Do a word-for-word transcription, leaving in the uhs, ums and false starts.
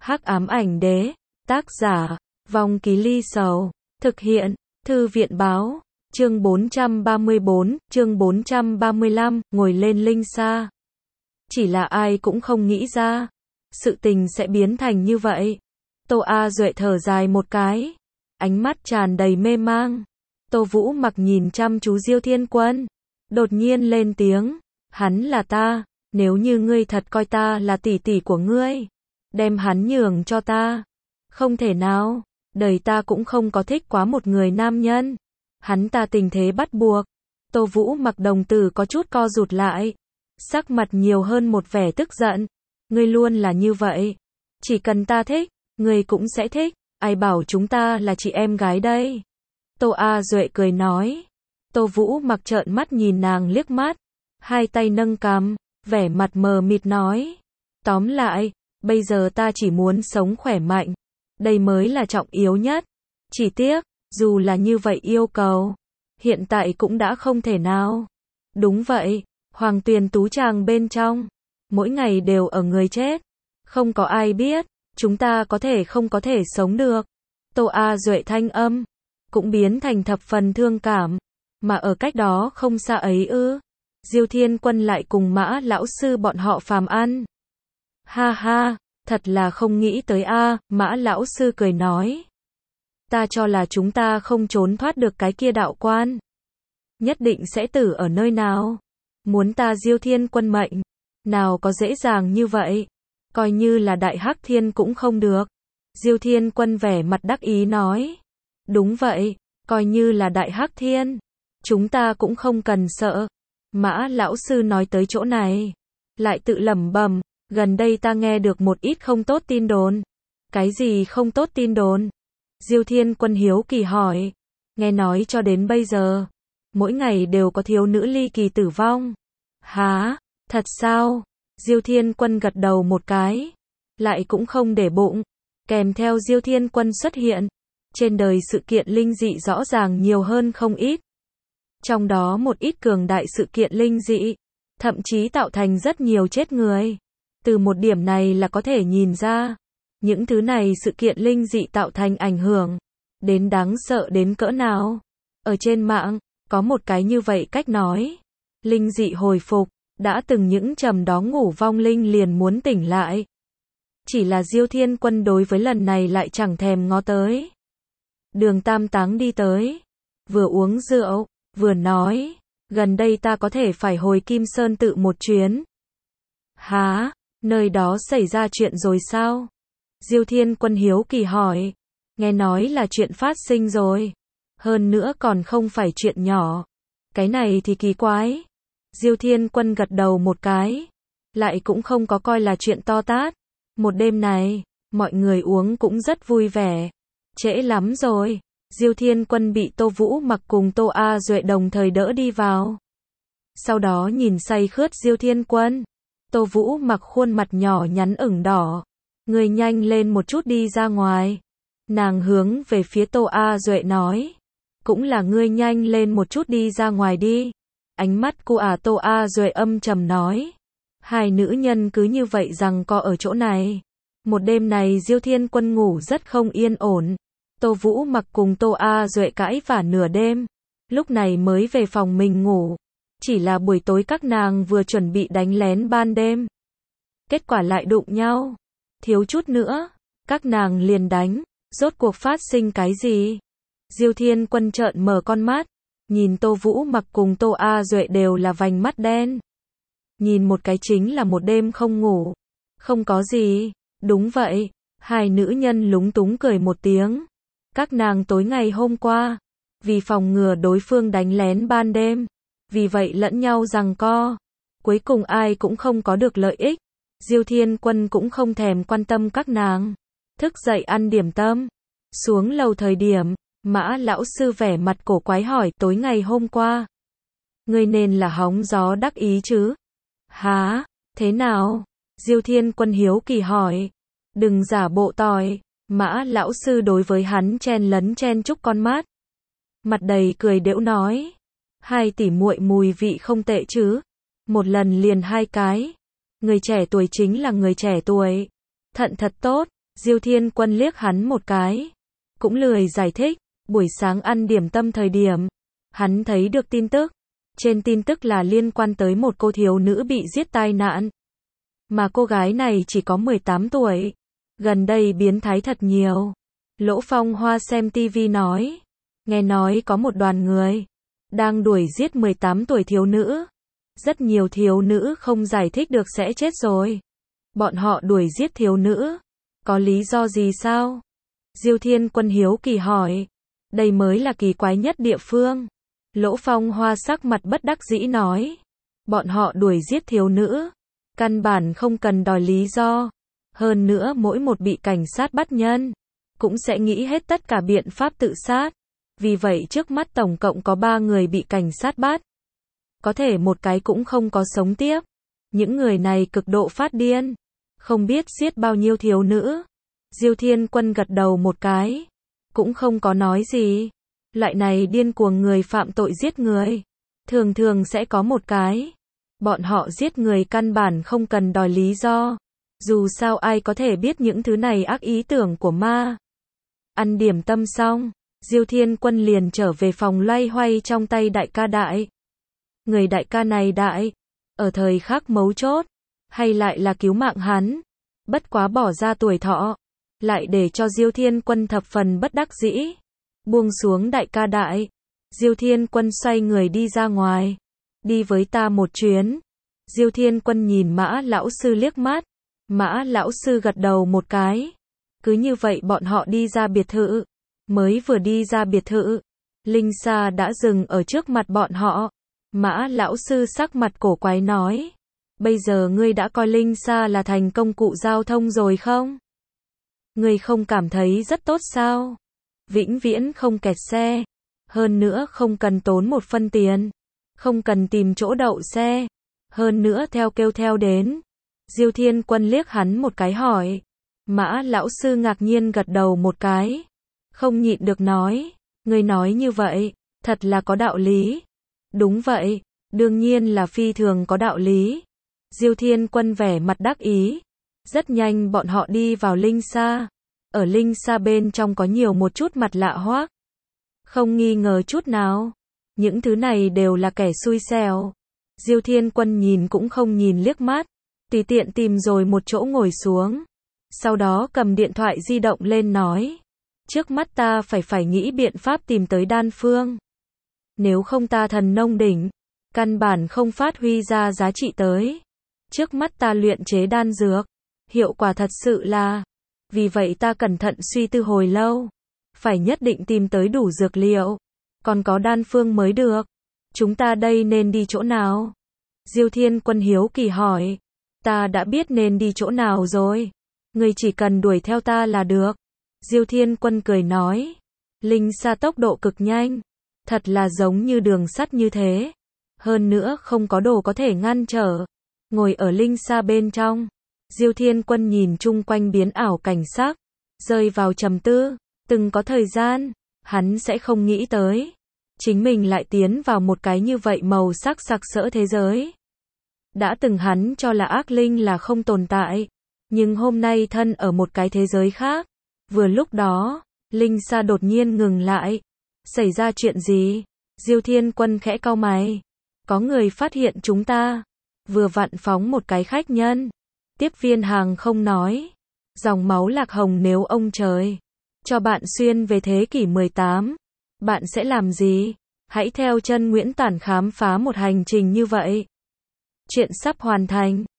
Hắc ám ảnh đế, tác giả, Vong Ký Ly Sầu, thực hiện, Thư viện báo, chương bốn trăm ba mươi bốn, chương bốn trăm ba mươi lăm, ngồi lên linh sa. Chỉ là ai cũng không nghĩ ra, sự tình sẽ biến thành như vậy. Tô A Duệ thở dài một cái, ánh mắt tràn đầy mê mang. Tô Vũ Mặc nhìn chăm chú Diêu Thiên Quân, đột nhiên lên tiếng, hắn là ta, nếu như ngươi thật coi ta là tỷ tỷ của ngươi, đem hắn nhường cho ta. Không thể nào, đời ta cũng không có thích quá một người nam nhân. Hắn ta tình thế bắt buộc. Tô Vũ Mặc đồng tử có chút co rụt lại, sắc mặt nhiều hơn một vẻ tức giận. Ngươi luôn là như vậy, chỉ cần ta thích, ngươi cũng sẽ thích, ai bảo chúng ta là chị em gái đây. Tô A Duệ cười nói. Tô Vũ Mặc trợn mắt nhìn nàng liếc mắt, hai tay nâng cằm, vẻ mặt mờ mịt nói, tóm lại, bây giờ ta chỉ muốn sống khỏe mạnh, đây mới là trọng yếu nhất. Chỉ tiếc, dù là như vậy yêu cầu, hiện tại cũng đã không thể nào. Đúng vậy, Hoàng Tuyền Tú Tràng bên trong, mỗi ngày đều ở người chết, không có ai biết, chúng ta có thể không có thể sống được. Tô A Duệ thanh âm, cũng biến thành thập phần thương cảm, mà ở cách đó không xa ấy ư, Diêu Thiên Quân lại cùng Mã lão sư bọn họ phàm ăn. Ha ha, thật là không nghĩ tới a, Mã lão sư cười nói. Ta cho là chúng ta không trốn thoát được cái kia đạo quan, nhất định sẽ tử ở nơi nào. Muốn ta Diêu Thiên Quân mệnh, nào có dễ dàng như vậy, coi như là Đại Hắc Thiên cũng không được. Diêu Thiên Quân vẻ mặt đắc ý nói. Đúng vậy, coi như là Đại Hắc Thiên, chúng ta cũng không cần sợ. Mã lão sư nói tới chỗ này, lại tự lẩm bẩm, gần đây ta nghe được một ít không tốt tin đồn. Cái gì không tốt tin đồn? Diêu Thiên Quân hiếu kỳ hỏi. Nghe nói cho đến bây giờ, mỗi ngày đều có thiếu nữ ly kỳ tử vong. Hả? Thật sao? Diêu Thiên Quân gật đầu một cái, lại cũng không để bụng. Kèm theo Diêu Thiên Quân xuất hiện, trên đời sự kiện linh dị rõ ràng nhiều hơn không ít. Trong đó một ít cường đại sự kiện linh dị, thậm chí tạo thành rất nhiều chết người. Từ một điểm này là có thể nhìn ra, những thứ này sự kiện linh dị tạo thành ảnh hưởng, đến đáng sợ đến cỡ nào. Ở trên mạng, có một cái như vậy cách nói, linh dị hồi phục, đã từng những trầm đó ngủ vong linh liền muốn tỉnh lại. Chỉ là Diêu Thiên Quân đối với lần này lại chẳng thèm ngó tới. Đường Tam Táng đi tới, vừa uống rượu, vừa nói, gần đây ta có thể phải hồi Kim Sơn tự một chuyến. Hả? Nơi đó xảy ra chuyện rồi sao? Diêu Thiên Quân hiếu kỳ hỏi. Nghe nói là chuyện phát sinh rồi, hơn nữa còn không phải chuyện nhỏ. Cái này thì kỳ quái. Diêu Thiên Quân gật đầu một cái, lại cũng không có coi là chuyện to tát. Một đêm này, mọi người uống cũng rất vui vẻ. Trễ lắm rồi, Diêu Thiên Quân bị Tô Vũ Mặc cùng Tô A Duệ đồng thời đỡ đi vào. Sau đó nhìn say khướt Diêu Thiên Quân, Tô Vũ Mặc khuôn mặt nhỏ nhắn ửng đỏ. Người nhanh lên một chút đi ra ngoài. Nàng hướng về phía Tô A Duệ nói. Cũng là ngươi nhanh lên một chút đi ra ngoài đi. Ánh mắt cô à Tô A Duệ âm trầm nói. Hai nữ nhân cứ như vậy rằng co ở chỗ này. Một đêm này Diêu Thiên Quân ngủ rất không yên ổn. Tô Vũ Mặc cùng Tô A Duệ cãi vả nửa đêm, lúc này mới về phòng mình ngủ. Chỉ là buổi tối các nàng vừa chuẩn bị đánh lén ban đêm, kết quả lại đụng nhau. Thiếu chút nữa, các nàng liền đánh. Rốt cuộc phát sinh cái gì? Diêu Thiên Quân trợn mở con mắt, nhìn Tô Vũ Mặc cùng Tô A Duệ đều là vành mắt đen. Nhìn một cái chính là một đêm không ngủ. Không có gì. Đúng vậy. Hai nữ nhân lúng túng cười một tiếng. Các nàng tối ngày hôm qua, vì phòng ngừa đối phương đánh lén ban đêm, vì vậy lẫn nhau giằng co. Cuối cùng ai cũng không có được lợi ích. Diêu Thiên Quân cũng không thèm quan tâm các nàng. Thức dậy ăn điểm tâm. Xuống lầu thời điểm, Mã lão sư vẻ mặt cổ quái hỏi tối ngày hôm qua. Ngươi nên là hóng gió đắc ý chứ? Hả? Thế nào? Diêu Thiên Quân hiếu kỳ hỏi. Đừng giả bộ tỏi. Mã lão sư đối với hắn chen lấn chen chúc con mắt. Mặt đầy cười đễu nói. Hai tỷ muội mùi vị không tệ chứ? Một lần liền hai cái. Người trẻ tuổi chính là người trẻ tuổi. Thận thật tốt. Diêu Thiên Quân liếc hắn một cái, cũng lười giải thích. Buổi sáng ăn điểm tâm thời điểm, hắn thấy được tin tức. Trên tin tức là liên quan tới một cô thiếu nữ bị giết tai nạn. Mà cô gái này chỉ có mười tám tuổi. Gần đây biến thái thật nhiều. Lỗ Phong Hoa xem tivi nói. Nghe nói có một đoàn người đang đuổi giết mười tám tuổi thiếu nữ. Rất nhiều thiếu nữ không giải thích được sẽ chết rồi. Bọn họ đuổi giết thiếu nữ. Có lý do gì sao? Diêu Thiên Quân hiếu kỳ hỏi. Đây mới là kỳ quái nhất địa phương. Lỗ Phong Hoa sắc mặt bất đắc dĩ nói. Bọn họ đuổi giết thiếu nữ. Căn bản không cần đòi lý do. Hơn nữa mỗi một bị cảnh sát bắt nhân, cũng sẽ nghĩ hết tất cả biện pháp tự sát. Vì vậy trước mắt tổng cộng có ba người bị cảnh sát bắt. Có thể một cái cũng không có sống tiếp. Những người này cực độ phát điên. Không biết giết bao nhiêu thiếu nữ. Diêu Thiên Quân gật đầu một cái. Cũng không có nói gì. Loại này điên cuồng người phạm tội giết người. Thường thường sẽ có một cái. Bọn họ giết người căn bản không cần đòi lý do. Dù sao ai có thể biết những thứ này ác ý tưởng của ma. Ăn điểm tâm xong, Diêu Thiên Quân liền trở về phòng loay hoay trong tay đại ca đại. Người đại ca này đại, ở thời khắc mấu chốt, hay lại là cứu mạng hắn. Bất quá bỏ ra tuổi thọ, lại để cho Diêu Thiên Quân thập phần bất đắc dĩ. Buông xuống đại ca đại, Diêu Thiên Quân xoay người đi ra ngoài. Đi với ta một chuyến. Diêu Thiên Quân nhìn Mã lão sư liếc mắt. Mã lão sư gật đầu một cái. Cứ như vậy bọn họ đi ra biệt thự. Mới vừa đi ra biệt thự, Linh Sa đã dừng ở trước mặt bọn họ. Mã lão sư sắc mặt cổ quái nói. Bây giờ ngươi đã coi Linh Sa là thành công cụ giao thông rồi không? Ngươi không cảm thấy rất tốt sao? Vĩnh viễn không kẹt xe. Hơn nữa không cần tốn một phân tiền. Không cần tìm chỗ đậu xe. Hơn nữa theo kêu theo đến. Diêu Thiên Quân liếc hắn một cái hỏi. Mã lão sư ngạc nhiên gật đầu một cái. Không nhịn được nói. Ngươi nói như vậy, thật là có đạo lý. Đúng vậy, đương nhiên là phi thường có đạo lý. Diêu Thiên Quân vẻ mặt đắc ý. Rất nhanh bọn họ đi vào Linh Sa. Ở Linh Sa bên trong có nhiều một chút mặt lạ hoắc. Không nghi ngờ chút nào. Những thứ này đều là kẻ xui xẻo. Diêu Thiên Quân nhìn cũng không nhìn liếc mắt. Tùy tiện tìm rồi một chỗ ngồi xuống. Sau đó cầm điện thoại di động lên nói. Trước mắt ta phải phải nghĩ biện pháp tìm tới đan phương. Nếu không ta thần nông đỉnh. Căn bản không phát huy ra giá trị tới. Trước mắt ta luyện chế đan dược. Hiệu quả thật sự là. Vì vậy ta cẩn thận suy tư hồi lâu. Phải nhất định tìm tới đủ dược liệu. Còn có đan phương mới được. Chúng ta đây nên đi chỗ nào? Diêu Thiên Quân hiếu kỳ hỏi. Ta đã biết nên đi chỗ nào rồi. Ngươi chỉ cần đuổi theo ta là được. Diêu Thiên Quân cười nói. Linh Sa tốc độ cực nhanh. Thật là giống như đường sắt như thế. Hơn nữa không có đồ có thể ngăn trở. Ngồi ở Linh Sa bên trong. Diêu Thiên Quân nhìn chung quanh biến ảo cảnh sắc. Rơi vào trầm tư. Từng có thời gian. Hắn sẽ không nghĩ tới. Chính mình lại tiến vào một cái như vậy màu sắc sặc sỡ thế giới. Đã từng hắn cho là ác linh là không tồn tại. Nhưng hôm nay thân ở một cái thế giới khác. Vừa lúc đó, Linh Sa đột nhiên ngừng lại. Xảy ra chuyện gì? Diêu Thiên Quân khẽ cau mày. Có người phát hiện chúng ta. Vừa vặn phóng một cái khách nhân. Tiếp viên hàng không nói. Dòng máu lạc hồng nếu ông trời cho bạn xuyên về thế kỷ mười tám. Bạn sẽ làm gì? Hãy theo chân Nguyễn Tản khám phá một hành trình như vậy. Chuyện sắp hoàn thành.